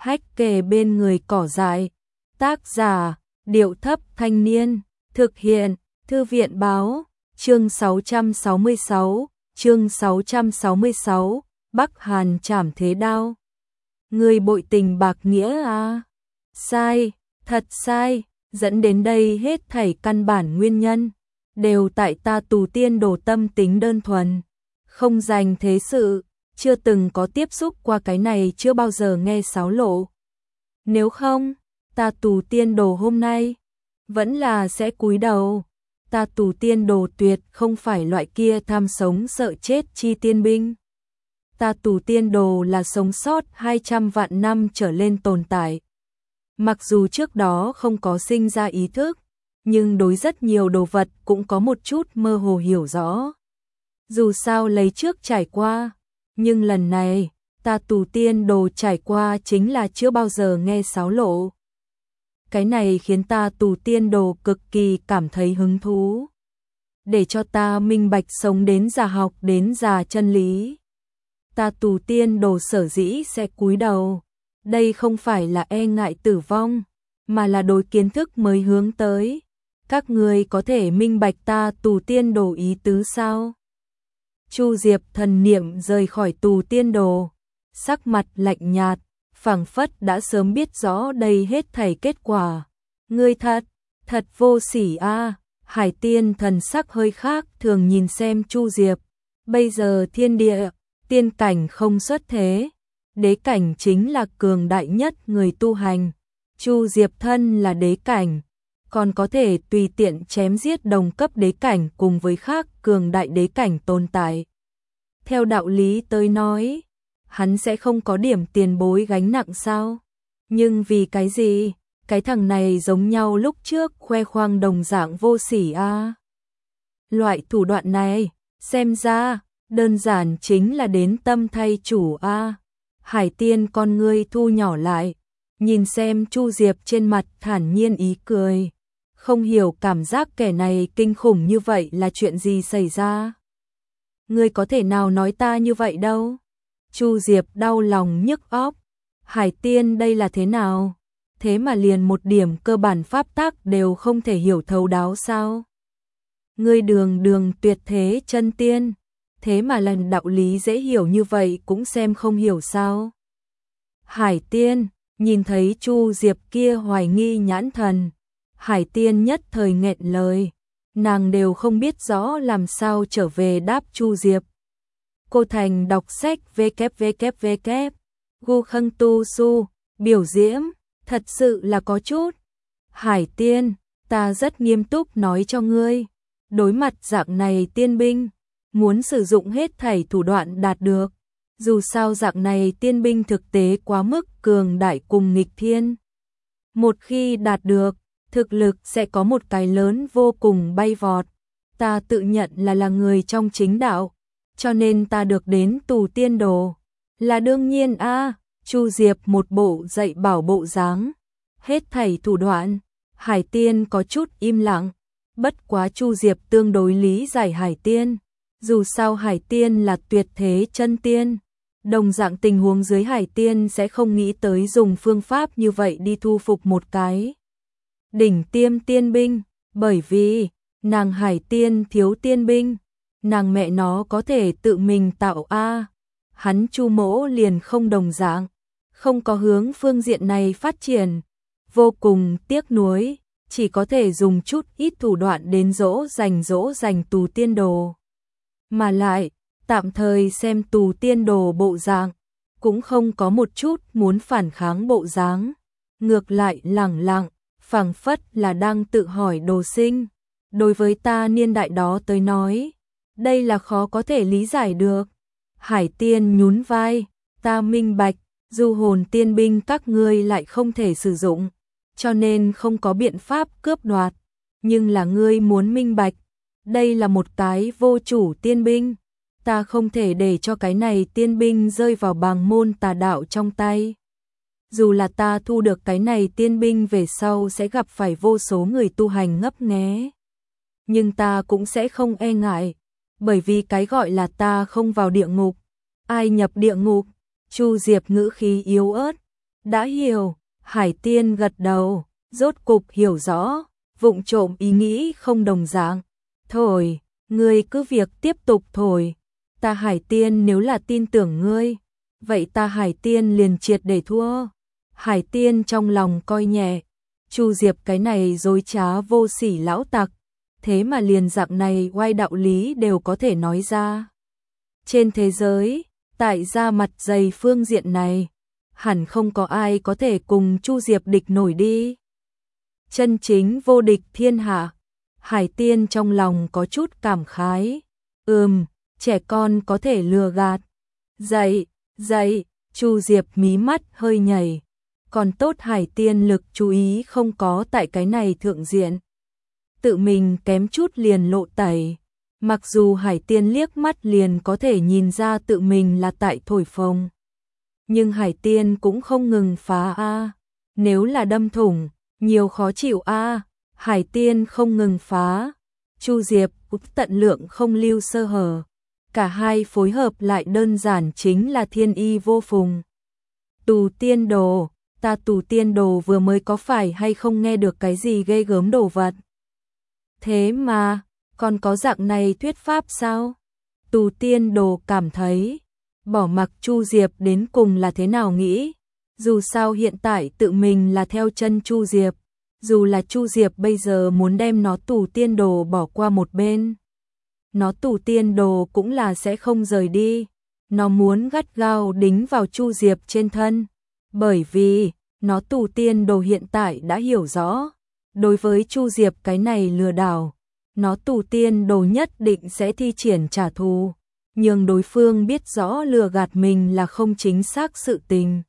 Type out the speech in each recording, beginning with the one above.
hách kề bên người cỏ dại. Tác giả, Điệu Thấp Thanh Niên. Thực hiện, Thư viện Báo. Chương 666, Bắc Hàn trảm thế đao. Người bội tình bạc nghĩa à? Sai, thật sai, dẫn đến đây hết thảy căn bản nguyên nhân đều tại ta Tù Tiên Đồ tâm tính đơn thuần, không dành thế sự, chưa từng có tiếp xúc qua cái này, chưa bao giờ nghe xáo lộ. Nếu không, ta Tù Tiên Đồ hôm nay vẫn là sẽ cúi đầu. Ta Tù Tiên Đồ tuyệt không phải loại kia tham sống sợ chết chi tiên binh. Ta Tù Tiên Đồ là sống sót 200 vạn năm trở lên tồn tại. Mặc dù trước đó không có sinh ra ý thức, nhưng đối rất nhiều đồ vật cũng có một chút mơ hồ hiểu rõ. Dù sao lấy trước trải qua, nhưng lần này, ta Tù Tiên Đồ trải qua chính là chưa bao giờ nghe xáo lộ. Cái này khiến ta Tù Tiên Đồ cực kỳ cảm thấy hứng thú. Để cho ta minh bạch sống đến già học đến già chân lý. Ta Tù Tiên Đồ sở dĩ sẽ cúi đầu. Đây không phải là e ngại tử vong, mà là đối kiến thức mới hướng tới. Các người có thể minh bạch ta Tù Tiên Đồ ý tứ sao? Chu Diệp thần niệm rời khỏi Tù Tiên Đồ, sắc mặt lạnh nhạt, phảng phất đã sớm biết rõ đây hết thảy kết quả. Ngươi thật vô sỉ a. Hải Tiên thần sắc hơi khác thường nhìn xem Chu Diệp. Bây giờ thiên địa, tiên cảnh không xuất thế. Đế cảnh chính là cường đại nhất người tu hành. Chu Diệp thân là đế cảnh, còn có thể tùy tiện chém giết đồng cấp đế cảnh cùng với khác cường đại đế cảnh tồn tại. Theo đạo lý tới nói, hắn sẽ không có điểm tiền bối gánh nặng sao? Nhưng vì cái gì? Cái thằng này giống nhau lúc trước khoe khoang đồng dạng vô sỉ a. Loại thủ đoạn này, xem ra, đơn giản chính là đến tâm thay chủ a. Hải Tiên con ngươi thu nhỏ lại, nhìn xem Chu Diệp trên mặt thản nhiên ý cười. Không hiểu cảm giác kẻ này kinh khủng như vậy là chuyện gì xảy ra. Ngươi có thể nào nói ta như vậy đâu. Chu Diệp đau lòng nhức óc. Hải Tiên đây là thế nào? Thế mà liền một điểm cơ bản pháp tắc đều không thể hiểu thấu đáo sao? Ngươi đường tuyệt thế chân tiên, thế mà lần đạo lý dễ hiểu như vậy cũng xem không hiểu sao? Hải Tiên nhìn thấy Chu Diệp kia hoài nghi nhãn thần, Hải Tiên nhất thời nghẹn lời, nàng đều không biết rõ làm sao trở về đáp Chu Diệp. Cô Thành đọc sách www. Gu Khâng Tu Su biểu diễm, thật sự là có chút. Hải Tiên, ta rất nghiêm túc nói cho ngươi, đối mặt dạng này tiên binh, muốn sử dụng hết thảy thủ đoạn đạt được. Dù sao dạng này tiên binh thực tế quá mức cường đại cùng nghịch thiên. Một khi đạt được, thực lực sẽ có một cái lớn vô cùng bay vọt. Ta tự nhận là người trong chính đạo, cho nên ta được đến Tù Tiên Đồ. Là đương nhiên a. Chu Diệp một bộ dạy bảo bộ dáng. Hết thảy thủ đoạn, Hải Tiên có chút im lặng. Bất quá Chu Diệp tương đối lý giải Hải Tiên. Dù sao Hải Tiên là tuyệt thế chân tiên. Đồng dạng tình huống dưới Hải Tiên sẽ không nghĩ tới dùng phương pháp như vậy đi thu phục một cái đỉnh tiêm tiên binh, bởi vì nàng Hải Tiên thiếu tiên binh, nàng mẹ nó có thể tự mình tạo a. Hắn Chu Mỗ liền không đồng dạng, không có hướng phương diện này phát triển, vô cùng tiếc nuối, chỉ có thể dùng chút ít thủ đoạn đến dỗ dành Tù Tiên Đồ. Mà lại, tạm thời xem Tù Tiên Đồ bộ dạng, cũng không có một chút muốn phản kháng bộ dáng, ngược lại lẳng lặng, phảng phất là đang tự hỏi đồ sinh. Đối với ta niên đại đó tới nói, đây là khó có thể lý giải được. Hải Tiên nhún vai, ta minh bạch, du hồn tiên binh các ngươi lại không thể sử dụng, cho nên không có biện pháp cướp đoạt, nhưng là ngươi muốn minh bạch, đây là một cái vô chủ tiên binh, ta không thể để cho cái này tiên binh rơi vào bàng môn tà đạo trong tay. Dù là ta thu được cái này tiên binh về sau sẽ gặp phải vô số người tu hành ngấp nghé, nhưng ta cũng sẽ không e ngại, bởi vì cái gọi là ta không vào địa ngục, ai nhập địa ngục. Chu Diệp ngữ khí yếu ớt, Đã hiểu, Hải Tiên gật đầu, rốt cục hiểu rõ, vụng trộm ý nghĩ không đồng dạng. Thôi, ngươi cứ việc tiếp tục thôi. Ta Hải Tiên nếu là tin tưởng ngươi, vậy ta Hải Tiên liền triệt để thua. Hải Tiên trong lòng coi nhẹ, Chu Diệp cái này dối trá vô sỉ lão tặc, thế mà liền dạng này oai đạo lý đều có thể nói ra. Trên thế giới, tại ra mặt dày phương diện này, hẳn không có ai có thể cùng Chu Diệp địch nổi đi. Chân chính vô địch thiên hạ, Hải Tiên trong lòng có chút cảm khái. Trẻ con có thể lừa gạt. Dậy, Chu Diệp mí mắt hơi nhảy. Còn tốt Hải Tiên lực chú ý không có tại cái này thượng diện. Tự mình kém chút liền lộ tẩy. Mặc dù Hải Tiên liếc mắt liền có thể nhìn ra tự mình là tại thổi phồng. Nhưng Hải Tiên cũng không ngừng phá a. Nếu là đâm thủng, nhiều khó chịu a. Hải Tiên không ngừng phá. Chu Diệp cũng tận lượng không lưu sơ hở. Cả hai phối hợp lại đơn giản chính là thiên y vô phùng. Tù tiên đồ, ta Tù tiên đồ vừa mới có phải hay không nghe được cái gì ghê gớm đồ vật. Thế mà, còn có dạng này thuyết pháp sao? Tù tiên đồ cảm thấy, bỏ mặc Chu Diệp đến cùng là thế nào nghĩ. Dù sao hiện tại tự mình là theo chân Chu Diệp, dù là Chu Diệp bây giờ muốn đem nó Tù tiên đồ bỏ qua một bên. Nó Tù tiên đồ cũng là sẽ không rời đi. Nó muốn gắt gao đính vào Chu Diệp trên thân. Bởi vì, nó Tù tiên đồ hiện tại đã hiểu rõ. Đối với Chu Diệp cái này lừa đảo, nó Tù tiên đồ nhất định sẽ thi triển trả thù. Nhưng đối phương biết rõ lừa gạt mình là không chính xác sự tình.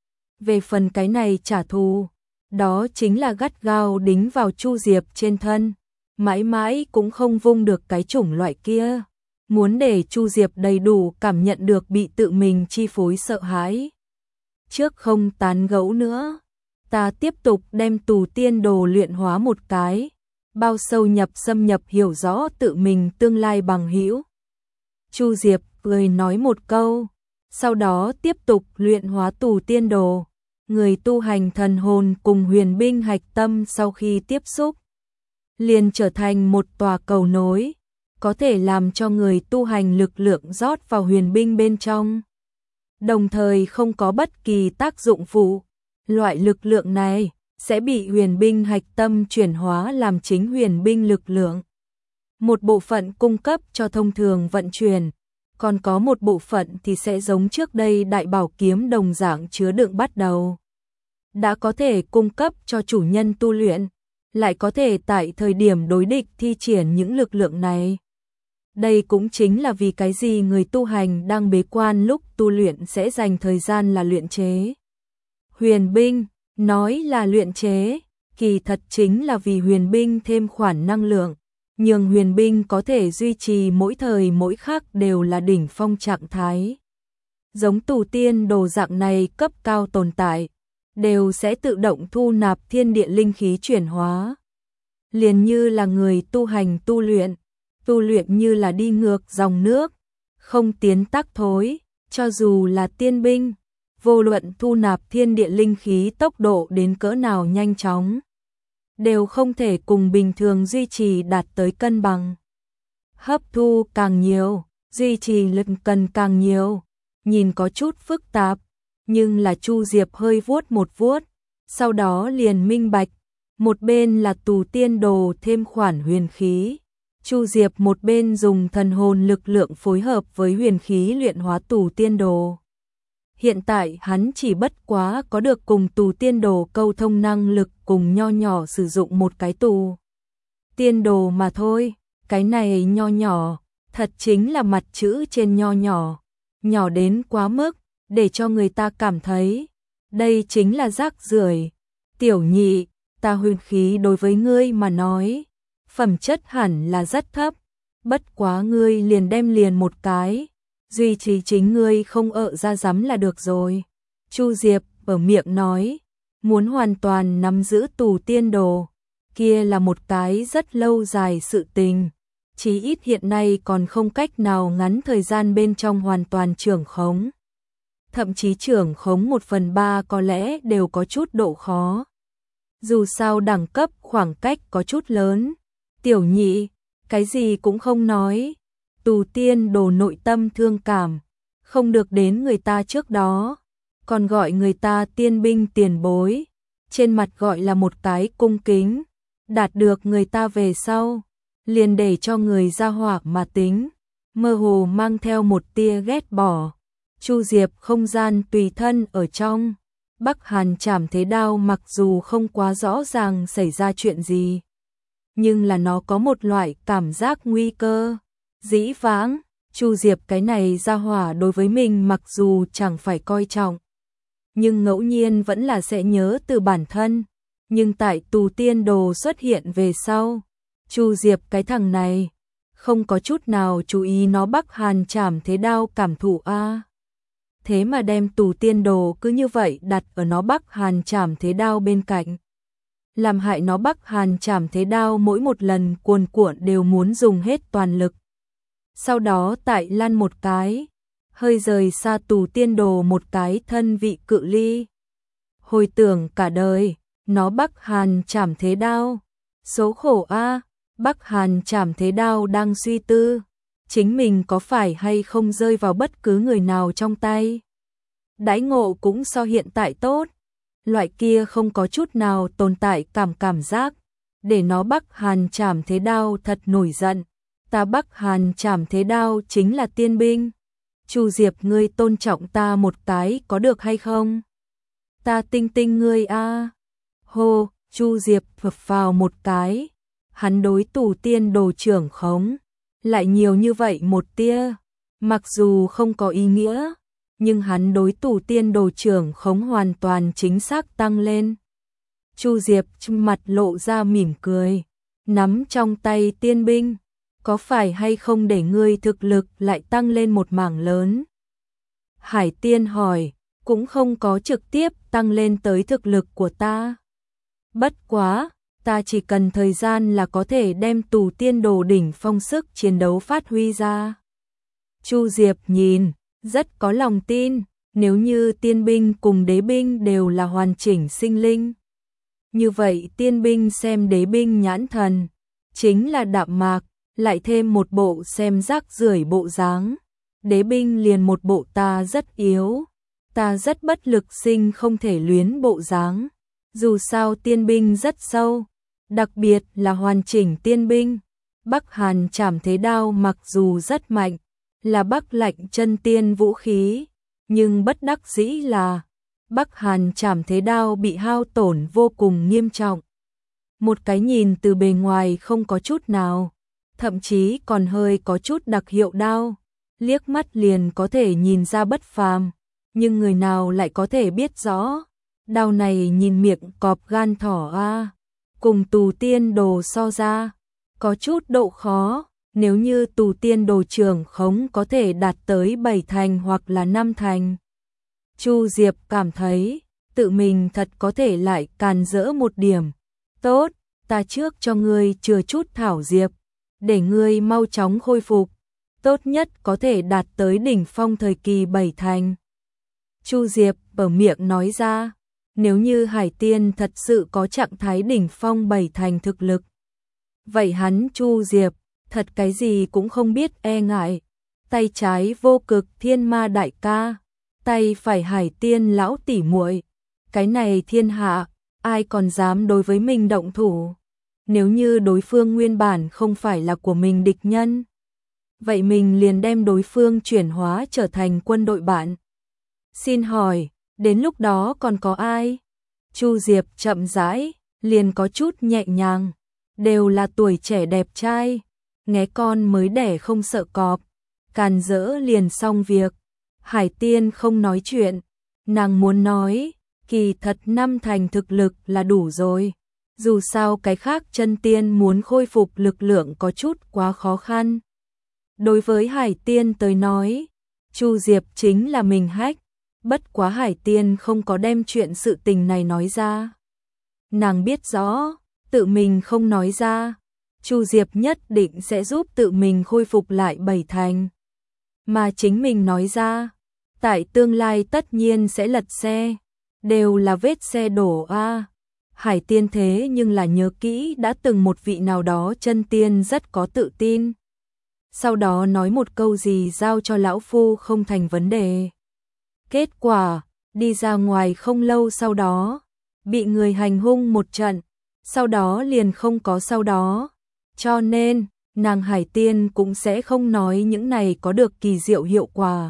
Về phần cái này trả thù, đó chính là gắt gao đính vào Chu Diệp trên thân. Mãi mãi cũng không vung được cái chủng loại kia. Muốn để Chu Diệp đầy đủ cảm nhận được bị tự mình chi phối sợ hãi. Trước không tán gẫu nữa, ta tiếp tục đem Tù tiên đồ luyện hóa một cái. Bao sâu xâm nhập hiểu rõ tự mình tương lai bằng hữu. Chu Diệp cười nói một câu, sau đó tiếp tục luyện hóa Tù tiên đồ. Người tu hành thần hồn cùng huyền binh hạch tâm sau khi tiếp xúc, liền trở thành một tòa cầu nối, có thể làm cho người tu hành lực lượng rót vào huyền binh bên trong. Đồng thời không có bất kỳ tác dụng phụ, loại lực lượng này sẽ bị huyền binh hạch tâm chuyển hóa làm chính huyền binh lực lượng. Một bộ phận cung cấp cho thông thường vận chuyển, còn có một bộ phận thì sẽ giống trước đây đại bảo kiếm đồng dạng chứa đựng bắt đầu. Đã có thể cung cấp cho chủ nhân tu luyện, lại có thể tại thời điểm đối địch thi triển những lực lượng này. Đây cũng chính là vì cái gì người tu hành đang bế quan lúc tu luyện sẽ dành thời gian là luyện chế huyền binh. Nói là luyện chế, kỳ thật chính là vì huyền binh thêm khoản năng lượng, nhưng huyền binh có thể duy trì mỗi thời mỗi khắc đều là đỉnh phong trạng thái. Giống Tù tiên đồ dạng này cấp cao tồn tại, đều sẽ tự động thu nạp thiên địa linh khí chuyển hóa. Liền như là người tu hành tu luyện như là đi ngược dòng nước, không tiến tắc thối, cho dù là tiên binh, vô luận thu nạp thiên địa linh khí tốc độ đến cỡ nào nhanh chóng, đều không thể cùng bình thường duy trì đạt tới cân bằng. Hấp thu càng nhiều, duy trì lực cần càng nhiều, nhìn có chút phức tạp, nhưng là Chu Diệp hơi vuốt một vuốt, sau đó liền minh bạch, một bên là Tù tiên đồ thêm khoản huyền khí. Chu Diệp một bên dùng thần hồn lực lượng phối hợp với huyền khí luyện hóa Tù tiên đồ. Hiện tại hắn chỉ bất quá có được cùng Tù tiên đồ câu thông năng lực cùng nho nhỏ sử dụng một cái Tù tiên đồ mà thôi. Cái này nho nhỏ, thật chính là mặt chữ trên nho nhỏ, nhỏ đến quá mức, để cho người ta cảm thấy, đây chính là rác rưởi. Tiểu nhị, ta huyền khí đối với ngươi mà nói, phẩm chất hẳn là rất thấp, bất quá ngươi liền đem liền một cái, duy trì chính ngươi không ra dám là được rồi. Chu Diệp ở miệng nói, muốn hoàn toàn nắm giữ Tù tiên đồ, kia là một cái rất lâu dài sự tình, chí ít hiện nay còn không cách nào ngắn thời gian bên trong hoàn toàn trưởng khống. thậm chí trưởng khống 1/3 có lẽ đều có chút độ khó. Dù sao đẳng cấp khoảng cách có chút lớn. Tiểu Nhị, cái gì cũng không nói. Tù Tiên Đồ nội tâm thương cảm, không được đến người ta trước đó, còn gọi người ta tiên binh tiền bối, trên mặt gọi là một cái cung kính, đạt được người ta về sau, liền để cho người ra hỏa mà tính, mơ hồ mang theo một tia ghét bỏ. Chu Diệp không gian tùy thân ở trong Bắc Hàn Trảm Thế Đao, mặc dù không quá rõ ràng xảy ra chuyện gì, nhưng là nó có một loại cảm giác nguy cơ. Dĩ vãng, Chu Diệp cái này ra hỏa đối với mình mặc dù chẳng phải coi trọng, nhưng ngẫu nhiên vẫn là sẽ nhớ từ bản thân. Nhưng tại Tù Tiên Đồ xuất hiện về sau, Chu Diệp cái thằng này không có chút nào chú ý nó Bắc Hàn Trảm Thế Đao cảm thụ a. Thế mà đem Tù Tiên Đồ cứ như vậy đặt ở nó Bắc Hàn Trảm Thế Đao bên cạnh, làm hại nó Bắc Hàn Trảm Thế Đao mỗi một lần cuồn cuộn đều muốn dùng hết toàn lực. Sau đó tại lăn một cái, hơi rời xa Tù Tiên Đồ một cái thân vị cự ly. Hồi tưởng cả đời, nó Bắc Hàn Trảm Thế Đao. Số khổ a, Bắc Hàn Trảm Thế Đao đang suy tư, chính mình có phải hay không rơi vào bất cứ người nào trong tay. Đãi ngộ cũng so hiện tại tốt, loại kia không có chút nào tồn tại cảm giác, để nó Bắc Hàn Trảm Thế Đao thật nổi giận. Ta Bắc Hàn Trảm Thế Đao chính là tiên binh. Chu Diệp, ngươi tôn trọng ta một cái có được hay không? Ta tinh tinh ngươi a. Hô, Chu Diệp phập vào một cái. Hắn đối Tù Tiên Đồ trưởng khống lại nhiều như vậy một tia, mặc dù không có ý nghĩa, nhưng hắn đối Tù Tiên Đồ trưởng khống hoàn toàn chính xác tăng lên. Chu Diệp mặt lộ ra mỉm cười, nắm trong tay tiên binh, có phải hay không để ngươi thực lực lại tăng lên một mảng lớn? Hải Tiên hỏi, cũng không có trực tiếp tăng lên tới thực lực của ta. Bất quá, ta chỉ cần thời gian là có thể đem Tù Tiên Đồ đỉnh phong sức chiến đấu phát huy ra. Chu Diệp nhìn, rất có lòng tin, nếu như tiên binh cùng đế binh đều là hoàn chỉnh sinh linh. Như vậy tiên binh xem đế binh nhãn thần, chính là đạm mạc, lại thêm một bộ xem rác rưởi bộ dáng. Đế binh liền một bộ ta rất yếu, ta rất bất lực sinh không thể luyến bộ dáng. Dù sao tiên binh rất sâu, đặc biệt là hoàn chỉnh tiên binh. Bắc Hàn Trảm Thế Đao mặc dù rất mạnh, là Bắc Lạnh chân tiên vũ khí, nhưng bất đắc dĩ là Bắc Hàn Trảm Thế Đao bị hao tổn vô cùng nghiêm trọng. Một cái nhìn từ bề ngoài không có chút nào, thậm chí còn hơi có chút đặc hiệu đao, liếc mắt liền có thể nhìn ra bất phàm, nhưng người nào lại có thể biết rõ, đao này nhìn miệng cọp gan thỏ a, cùng Tù Tiên Đồ so ra, có chút độ khó. Nếu như Tù Tiên Đồ trưởng khống có thể đạt tới 7 thành hoặc là 5 thành. Chu Diệp cảm thấy tự mình thật có thể lại càn rỡ một điểm. Tốt, ta trước cho ngươi chừa chút thảo diệp, để ngươi mau chóng khôi phục, tốt nhất có thể đạt tới đỉnh phong thời kỳ 7 thành. Chu Diệp ở miệng nói ra, nếu như Hải Tiên thật sự có trạng thái đỉnh phong 7 thành thực lực, vậy hắn Chu Diệp thật cái gì cũng không biết e ngại. Tay trái Vô Cực Thiên Ma đại ca, tay phải Hải Tiên lão tỷ muội, cái này thiên hạ ai còn dám đối với mình động thủ? Nếu như đối phương nguyên bản không phải là của mình địch nhân, vậy mình liền đem đối phương chuyển hóa trở thành quân đội bạn. Xin hỏi, đến lúc đó còn có ai? Chu Diệp chậm rãi, liền có chút nhẹ nhàng, đều là tuổi trẻ đẹp trai, nghé con mới đẻ không sợ cọp, càn rỡ liền xong việc. Hải Tiên không nói chuyện, nàng muốn nói, kỳ thật 5 thành thực lực là đủ rồi. Dù sao cái khác chân tiên muốn khôi phục lực lượng có chút quá khó khăn. Đối với Hải Tiên tới nói, Chu Diệp chính là mình hách, bất quá Hải Tiên không có đem chuyện sự tình này nói ra. Nàng biết rõ, tự mình không nói ra, Chu Diệp nhất định sẽ giúp tự mình khôi phục lại 7 thành. Mà chính mình nói ra, tại tương lai tất nhiên sẽ lật xe, đều là vết xe đổ a. Hải Tiên thế nhưng là nhớ kỹ đã từng một vị nào đó chân tiên rất có tự tin. Sau đó nói một câu gì giao cho lão phu không thành vấn đề. Kết quả, đi ra ngoài không lâu sau đó, bị người hành hung một trận, sau đó liền không có sau đó. Cho nên, nàng Hải Tiên cũng sẽ không nói những này có được kỳ diệu hiệu quả.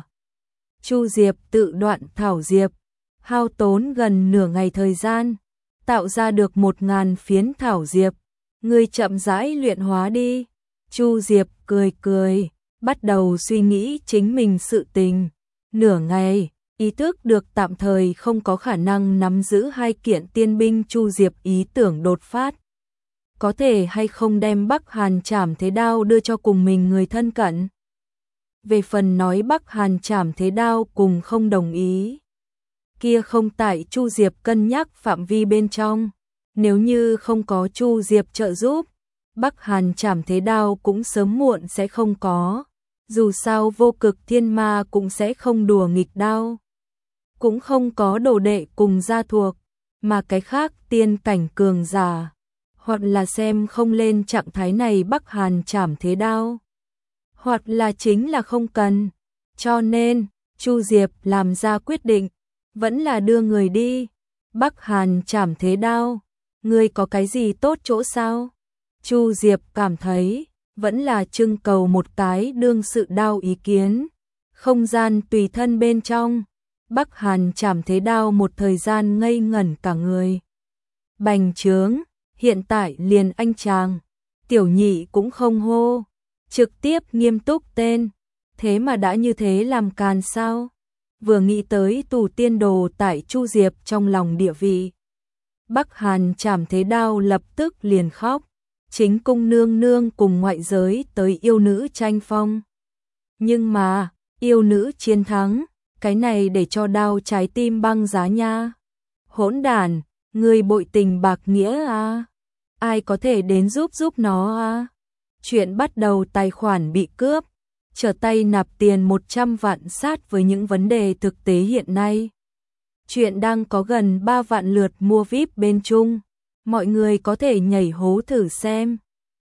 Chu Diệp tự đoạn thảo diệp, hao tốn gần nửa ngày thời gian, tạo ra được 1000 phiến thảo diệp. Ngươi chậm rãi luyện hóa đi. Chu Diệp cười cười, bắt đầu suy nghĩ chính mình sự tình. Nửa ngày, ý thức được tạm thời không có khả năng nắm giữ 2 kiện tiên binh. Chu Diệp ý tưởng đột phát. Có thể hay không đem Bắc Hàn Trảm Thế Đao đưa cho cùng mình người thân cận. Về phần nói Bắc Hàn Trảm Thế Đao cùng không đồng ý, kia không tại Chu Diệp cân nhắc phạm vi bên trong. Nếu như không có Chu Diệp trợ giúp, Bắc Hàn Trảm Thế Đao cũng sớm muộn sẽ không có. Dù sao Vô Cực Thiên Ma cũng sẽ không đùa nghịch đao, cũng không có đồ đệ cùng gia thuộc, mà cái khác tiên cảnh cường giả, hoặc là xem không lên trạng thái này Bắc Hàn Trảm Thế Đao, hoặc là chính là không cần. Cho nên, Chu Diệp làm ra quyết định, vẫn là đưa người đi. Bắc Hàn Trảm Thế Đao, ngươi có cái gì tốt chỗ sao? Chu Diệp cảm thấy, vẫn là trưng cầu một cái đương sự đao ý kiến. Không gian tùy thân bên trong, Bắc Hàn Trảm Thế Đao một thời gian ngây ngẩn cả người. Bành trướng, hiện tại liền anh chàng, tiểu nhị cũng không hô, trực tiếp nghiêm túc tên. Thế mà đã như thế làm càn sao? Vừa nghĩ tới tù tiên đồ tại Chu Diệp trong lòng địa vị, Bắc Hàn Trảm Thế Đao lập tức liền khóc. Chính cung nương nương cùng ngoại giới tới yêu nữ tranh phong. Nhưng mà, yêu nữ chiến thắng, cái này để cho đao trái tim băng giá nha. Hỗn đản, người bội tình bạc nghĩa à? Ai có thể đến giúp nó à? Chuyện bắt đầu tài khoản bị cướp, trở tay nạp tiền 100 vạn sát với những vấn đề thực tế hiện nay. Chuyện đang có gần 3 vạn lượt mua VIP bên Trung. Mọi người có thể nhảy hố thử xem.